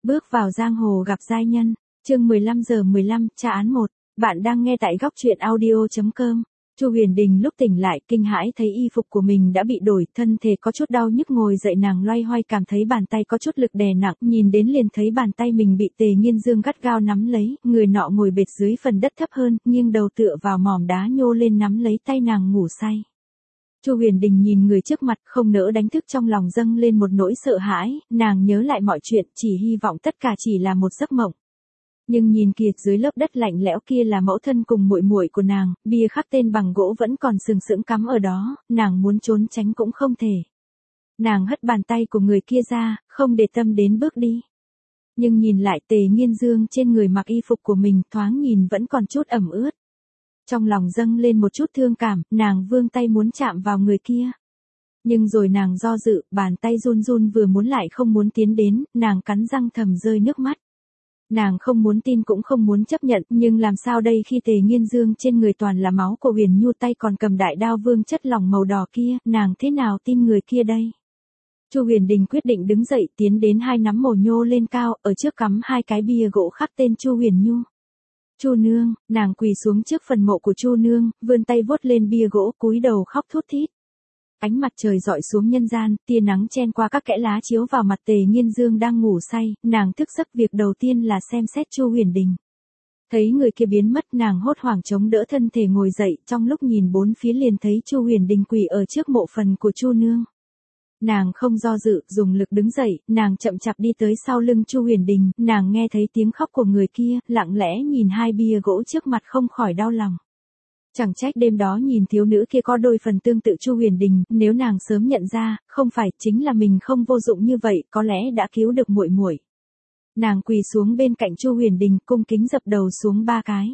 Bước vào giang hồ gặp giai nhân, chương 15:15, tra án 1. Bạn đang nghe tại góc truyện audio.com. Chu Huyền Đình lúc tỉnh lại kinh hãi thấy y phục của mình đã bị đổi, thân thể có chút đau nhức, ngồi dậy nàng loay hoay cảm thấy bàn tay có chút lực đè nặng, nhìn đến liền thấy bàn tay mình bị Tề Nghiên Dương gắt gao nắm lấy, người nọ ngồi bệt dưới phần đất thấp hơn, nghiêng đầu tựa vào mỏm đá nhô lên nắm lấy tay nàng ngủ say. Chu Huyền Đình nhìn người trước mặt không nỡ đánh thức, trong lòng dâng lên một nỗi sợ hãi, nàng nhớ lại mọi chuyện, chỉ hy vọng tất cả chỉ là một giấc mộng. Nhưng nhìn kìa, dưới lớp đất lạnh lẽo kia là mẫu thân cùng muội muội của nàng, bia khắc tên bằng gỗ vẫn còn sừng sững cắm ở đó, nàng muốn trốn tránh cũng không thể. Nàng hất bàn tay của người kia ra, không để tâm đến bước đi. Nhưng nhìn lại Tề Nghiên Dương trên người mặc y phục của mình, thoáng nhìn vẫn còn chút ẩm ướt. Trong lòng dâng lên một chút thương cảm, nàng vươn tay muốn chạm vào người kia. Nhưng rồi nàng do dự, bàn tay run run vừa muốn lại không muốn tiến đến, nàng cắn răng thầm rơi nước mắt. Nàng không muốn tin cũng không muốn chấp nhận, nhưng làm sao đây khi Tề Nghiên Dương trên người toàn là máu của Huyền Nhu, tay còn cầm đại đao vương chất lỏng màu đỏ kia, nàng thế nào tin người kia đây? Chu Huyền Đình quyết định đứng dậy, tiến đến hai nắm mồ nhô lên cao, ở trước cắm hai cái bia gỗ khắc tên Chu Huyền Nhu. Chu nương, nàng quỳ xuống trước phần mộ của Chu nương, vươn tay vuốt lên bia gỗ, cúi đầu khóc thút thít. Ánh mặt trời rọi xuống nhân gian, tia nắng chen qua các kẽ lá chiếu vào mặt Tề Nghiên Dương đang ngủ say, nàng thức giấc việc đầu tiên là xem xét Chu Huyền Đình. Thấy người kia biến mất, nàng hốt hoảng chống đỡ thân thể ngồi dậy, trong lúc nhìn bốn phía liền thấy Chu Huyền Đình quỳ ở trước mộ phần của Chu nương. Nàng không do dự, dùng lực đứng dậy, nàng chậm chạp đi tới sau lưng Chu Huyền Đình, nàng nghe thấy tiếng khóc của người kia, lặng lẽ nhìn hai bia gỗ trước mặt không khỏi đau lòng. Chẳng trách đêm đó nhìn thiếu nữ kia có đôi phần tương tự Chu Huyền Đình, nếu nàng sớm nhận ra, không phải chính là mình không vô dụng như vậy, có lẽ đã cứu được muội muội. Nàng quỳ xuống bên cạnh Chu Huyền Đình, cung kính dập đầu xuống 3 cái.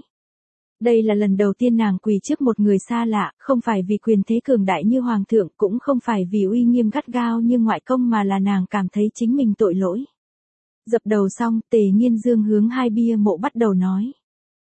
Đây là lần đầu tiên nàng quỳ trước một người xa lạ, không phải vì quyền thế cường đại như hoàng thượng, cũng không phải vì uy nghiêm gắt gao như ngoại công, mà là nàng cảm thấy chính mình tội lỗi. Dập đầu xong, Tề Nghiên Dương hướng hai bia mộ bắt đầu nói.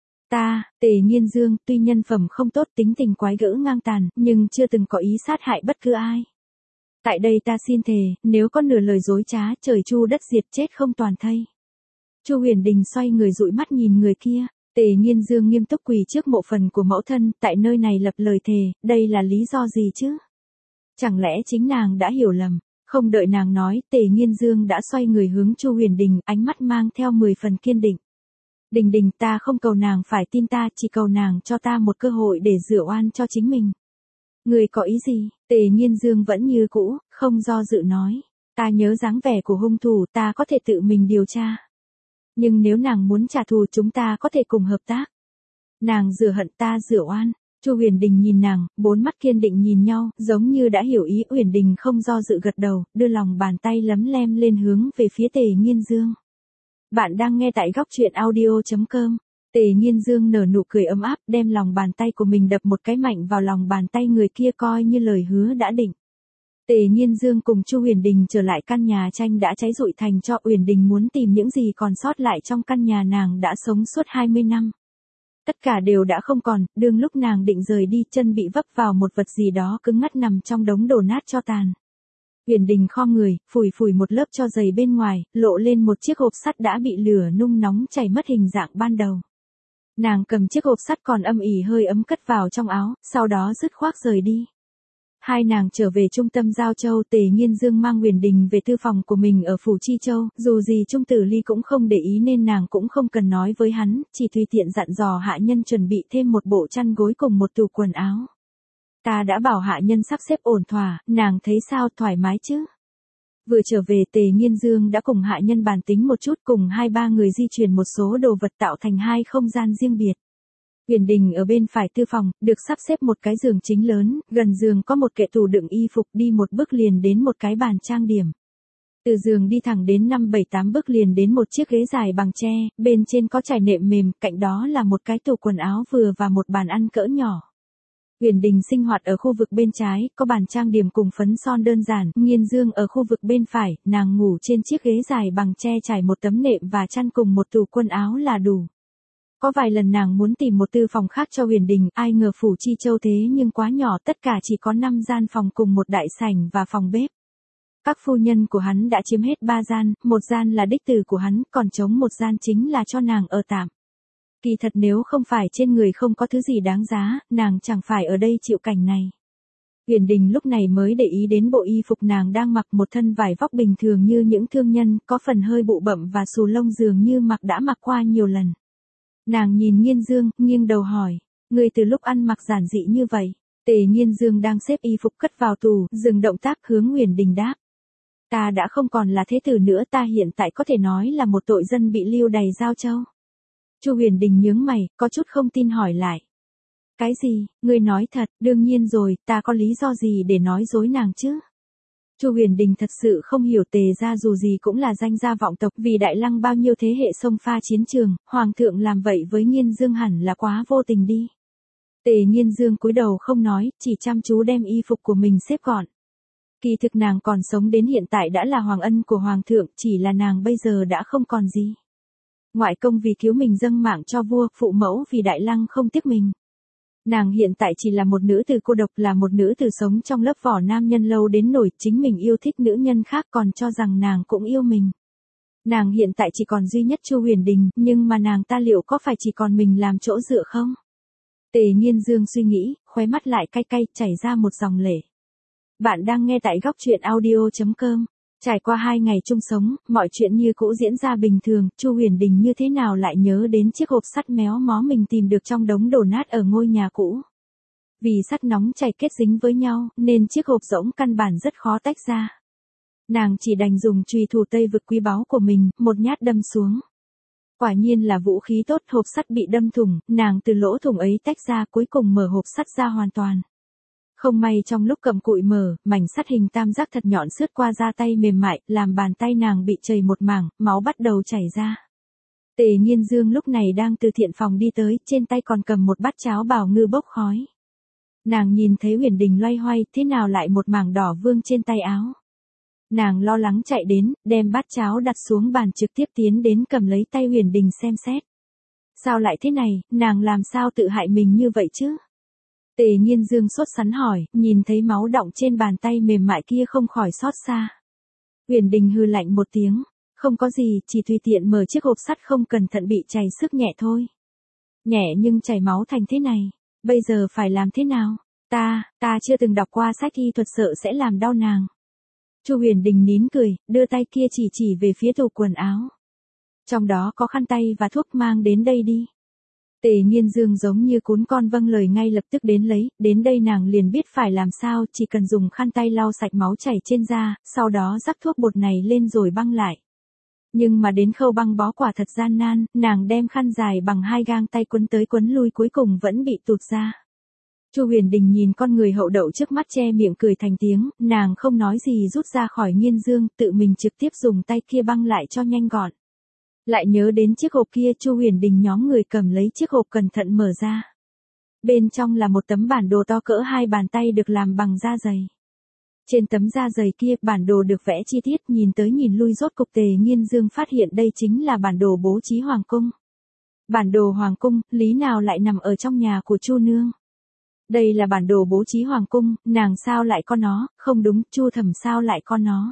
Ta, Tề Nghiên Dương, tuy nhân phẩm không tốt, tính tình quái gở ngang tàn, nhưng chưa từng có ý sát hại bất cứ ai. Tại đây ta xin thề, nếu có nửa lời dối trá, trời chu đất diệt, chết không toàn thây. Chu Huyền Đình xoay người dụi mắt nhìn người kia. Tề Nghiên Dương nghiêm túc quỳ trước mộ phần của mẫu thân, tại nơi này lập lời thề, đây là lý do gì chứ? Chẳng lẽ chính nàng đã hiểu lầm? Không đợi nàng nói, Tề Nghiên Dương đã xoay người hướng Chu Huyền Đình, ánh mắt mang theo 10 phần kiên định. Đình Đình, ta không cầu nàng phải tin ta, chỉ cầu nàng cho ta một cơ hội để rửa oan cho chính mình. Người có ý gì? Tề Nghiên Dương vẫn như cũ, không do dự nói. Ta nhớ dáng vẻ của hung thủ, ta có thể tự mình điều tra. Nhưng nếu nàng muốn trả thù, chúng ta có thể cùng hợp tác. Nàng rửa hận, ta rửa oan. Chu Huyền Đình nhìn nàng, bốn mắt kiên định nhìn nhau, giống như đã hiểu ý. Huyền Đình không do dự gật đầu, đưa lòng bàn tay lấm lem lên hướng về phía Tề Nghiên Dương. Bạn đang nghe tại góc truyện audio.com. Tề Nghiên Dương nở nụ cười ấm áp, đem lòng bàn tay của mình đập một cái mạnh vào lòng bàn tay người kia, coi như lời hứa đã định. Tề Nghiên Dương cùng Chu Huyền Đình trở lại căn nhà tranh đã cháy rụi thành tro. Huyền Đình muốn tìm những gì còn sót lại trong căn nhà nàng đã sống suốt 20 năm. Tất cả đều đã không còn, đương lúc nàng định rời đi, chân bị vấp vào một vật gì đó cứng ngắt nằm trong đống đổ nát tro tàn. Huyền Đình khom người, phủi phủi một lớp tro dày bên ngoài, lộ lên một chiếc hộp sắt đã bị lửa nung nóng chảy mất hình dạng ban đầu. Nàng cầm chiếc hộp sắt còn âm ỉ hơi ấm cất vào trong áo, sau đó dứt khoác rời đi. Hai nàng trở về trung tâm Giao Châu, Tề Nghiên Dương mang Huyền Đình về tư phòng của mình ở phủ Chi Châu, dù gì Trung Tử Ly cũng không để ý nên nàng cũng không cần nói với hắn, chỉ tùy tiện dặn dò hạ nhân chuẩn bị thêm một bộ chăn gối cùng một tủ quần áo. Ta đã bảo hạ nhân sắp xếp ổn thỏa, nàng thấy sao, thoải mái chứ? Vừa trở về, Tề Nghiên Dương đã cùng hạ nhân bàn tính một chút, cùng 2-3 người di chuyển một số đồ vật tạo thành 2 không gian riêng biệt. Huyền Đình ở bên phải tư phòng, được sắp xếp một cái giường chính lớn, gần giường có một kệ tủ đựng y phục, đi một bước liền đến một cái bàn trang điểm. Từ giường đi thẳng đến 5-7-8 bước liền đến một chiếc ghế dài bằng tre, bên trên có trải nệm mềm, cạnh đó là một cái tủ quần áo vừa và một bàn ăn cỡ nhỏ. Huyền Đình sinh hoạt ở khu vực bên trái, có bàn trang điểm cùng phấn son đơn giản. Nghiên Dương ở khu vực bên phải, nàng ngủ trên chiếc ghế dài bằng tre trải một tấm nệm và chăn cùng một tủ quần áo là đủ. Có vài lần nàng muốn tìm một tư phòng khác cho Huyền Đình, ai ngờ phủ Chi Châu thế nhưng quá nhỏ, tất cả chỉ có 5 gian phòng cùng một đại sảnh và phòng bếp. Các phu nhân của hắn đã chiếm hết 3 gian, một gian là đích tử của hắn, còn trống một gian chính là cho nàng ở tạm. Kỳ thật nếu không phải trên người không có thứ gì đáng giá, nàng chẳng phải ở đây chịu cảnh này. Huyền Đình lúc này mới để ý đến bộ y phục nàng đang mặc, một thân vải vóc bình thường như những thương nhân, có phần hơi bụ bậm và xù lông dường như đã mặc qua nhiều lần. Nàng nhìn Nghiên Dương, nghiêng đầu hỏi, người từ lúc ăn mặc giản dị như vậy. Tề Nghiên Dương đang xếp y phục cất vào tủ, dừng động tác hướng Huyền Đình đáp. Ta đã không còn là thế tử nữa, ta hiện tại có thể nói là một tội dân bị lưu đày Giao Châu. Chu Huyền Đình nhướng mày, có chút không tin hỏi lại. Cái gì, ngươi nói thật, đương nhiên rồi, ta có lý do gì để nói dối nàng chứ? Chu Huyền Đình thật sự không hiểu, Tề gia dù gì cũng là danh gia vọng tộc, vì Đại Lăng bao nhiêu thế hệ xông pha chiến trường, hoàng thượng làm vậy với Nghiên Dương hẳn là quá vô tình đi. Tề Nghiên Dương cúi đầu không nói, chỉ chăm chú đem y phục của mình xếp gọn. Kỳ thực nàng còn sống đến hiện tại đã là hoàng ân của hoàng thượng, chỉ là nàng bây giờ đã không còn gì. Ngoại công vì cứu mình dâng mạng cho vua, phụ mẫu vì Đại Lăng không tiếc mình. Nàng hiện tại chỉ là một nữ tử cô độc, là một nữ tử sống trong lớp vỏ nam nhân lâu đến nổi chính mình yêu thích nữ nhân khác còn cho rằng nàng cũng yêu mình. Nàng hiện tại chỉ còn duy nhất Chu Huyền Đình, nhưng mà nàng ta liệu có phải chỉ còn mình làm chỗ dựa không? Tề Nghiên Dương suy nghĩ, khóe mắt lại cay cay, chảy ra một dòng lệ. Bạn đang nghe tại góc truyện audio.com. Trải qua 2 ngày chung sống, mọi chuyện như cũ diễn ra bình thường, Chu Huyền Đình như thế nào lại nhớ đến chiếc hộp sắt méo mó mình tìm được trong đống đổ nát ở ngôi nhà cũ. Vì sắt nóng chảy kết dính với nhau, nên chiếc hộp rỗng căn bản rất khó tách ra. Nàng chỉ đành dùng chùy thủ Tây Vực quý báu của mình, một nhát đâm xuống. Quả nhiên là vũ khí tốt, hộp sắt bị đâm thủng, nàng từ lỗ thủng ấy tách ra, cuối cùng mở hộp sắt ra hoàn toàn. Không may trong lúc cầm cụi mở, mảnh sắt hình tam giác thật nhọn xướt qua da tay mềm mại, làm bàn tay nàng bị chảy một mảng, máu bắt đầu chảy ra. Tề Nghiên Dương lúc này đang từ thiện phòng đi tới, trên tay còn cầm một bát cháo bào ngư bốc khói. Nàng nhìn thấy Huyền Đình loay hoay, thế nào lại một mảng đỏ vương trên tay áo. Nàng lo lắng chạy đến, đem bát cháo đặt xuống bàn, trực tiếp tiến đến cầm lấy tay Huyền Đình xem xét. Sao lại thế này, nàng làm sao tự hại mình như vậy chứ? Tề Nghiên Dương sốt sắng hỏi, nhìn thấy máu đọng trên bàn tay mềm mại kia không khỏi xót xa. Huyền Đình hừ lạnh một tiếng, không có gì, chỉ tùy tiện mở chiếc hộp sắt không cẩn thận bị chảy sức nhẹ thôi. Nhẹ nhưng chảy máu thành thế này, bây giờ phải làm thế nào? Ta chưa từng đọc qua sách y thuật, sợ sẽ làm đau nàng. Chu Huyền Đình nín cười, đưa tay kia chỉ về phía tủ quần áo. Trong đó có khăn tay và thuốc, mang đến đây đi. Tề Nghiên Dương giống như cún con vâng lời ngay lập tức đến lấy, đến đây nàng liền biết phải làm sao, chỉ cần dùng khăn tay lau sạch máu chảy trên da, sau đó rắc thuốc bột này lên rồi băng lại. Nhưng mà đến khâu băng bó quả thật gian nan, nàng đem khăn dài bằng 2 gang tay quấn tới quấn lui cuối cùng vẫn bị tụt ra. Chu Huyền Đình nhìn con người hậu đậu trước mắt che miệng cười thành tiếng, nàng không nói gì rút ra khỏi Nghiên Dương, tự mình trực tiếp dùng tay kia băng lại cho nhanh gọn. Lại nhớ đến chiếc hộp kia, Chu Huyền Đình nhóm người cầm lấy chiếc hộp cẩn thận mở ra. Bên trong là một tấm bản đồ to cỡ 2 bàn tay được làm bằng da giày. Trên tấm da giày kia, bản đồ được vẽ chi tiết, nhìn tới nhìn lui rốt cục Tề Nghiên Dương phát hiện đây chính là bản đồ bố trí hoàng cung. Bản đồ hoàng cung, lý nào lại nằm ở trong nhà của Chu nương? Đây là bản đồ bố trí hoàng cung, nàng sao lại có nó, không đúng, Chu Thẩm sao lại có nó?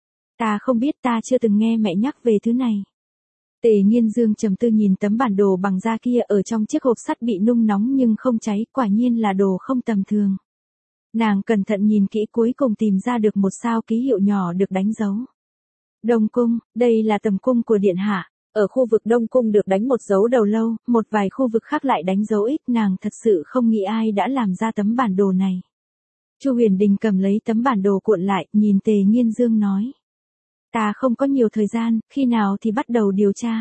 Ta không biết, ta chưa từng nghe mẹ nhắc về thứ này. Tề Nghiên Dương trầm tư nhìn tấm bản đồ bằng da kia, ở trong chiếc hộp sắt bị nung nóng nhưng không cháy, quả nhiên là đồ không tầm thường. Nàng cẩn thận nhìn kỹ, cuối cùng tìm ra được một sao ký hiệu nhỏ được đánh dấu. Đông cung, đây là tầm cung của điện hạ. Ở khu vực Đông cung được đánh một dấu đầu lâu, một vài khu vực khác lại đánh dấu ít, nàng thật sự không nghĩ ai đã làm ra tấm bản đồ này. Chu Huyền Đình cầm lấy tấm bản đồ cuộn lại, nhìn Tề Nghiên Dương nói. Ta không có nhiều thời gian, khi nào thì bắt đầu điều tra?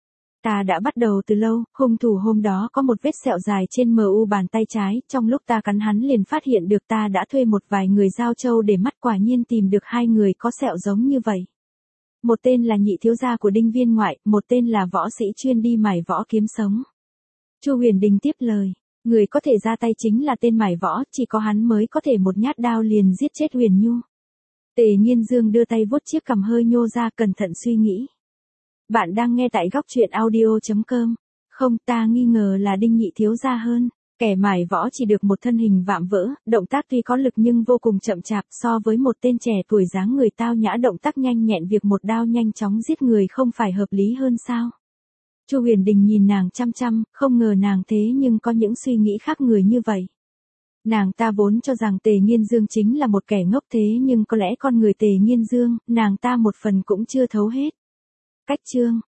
Ta đã bắt đầu từ lâu, hung thủ hôm đó có một vết sẹo dài trên mu bàn tay trái, trong lúc ta cắn hắn liền phát hiện được, ta đã thuê một vài người Giao Châu để mắt, quả nhiên tìm được 2 người có sẹo giống như vậy. Một tên là nhị thiếu gia của Đinh Viên Ngoại, một tên là võ sĩ chuyên đi mài võ kiếm sống. Chu Huyền Đình tiếp lời, người có thể ra tay chính là tên mài võ, chỉ có hắn mới có thể một nhát đao liền giết chết Huyền Nhu. Tề Nghiên Dương đưa tay vuốt chiếc cằm hơi nhô ra, cẩn thận suy nghĩ. Bạn đang nghe tại góc truyện audio.com. Không, ta nghi ngờ là Đinh nhị thiếu gia hơn. Kẻ mài võ chỉ được một thân hình vạm vỡ, động tác tuy có lực nhưng vô cùng chậm chạp, so với một tên trẻ tuổi dáng người tao nhã động tác nhanh nhẹn, việc một đao nhanh chóng giết người không phải hợp lý hơn sao? Chu Huyền Đình nhìn nàng chăm chăm, không ngờ nàng thế nhưng có những suy nghĩ khác người như vậy. Nàng ta vốn cho rằng Tề Nghiên Dương chính là một kẻ ngốc, thế nhưng có lẽ con người Tề Nghiên Dương, nàng ta một phần cũng chưa thấu hết. Cách chương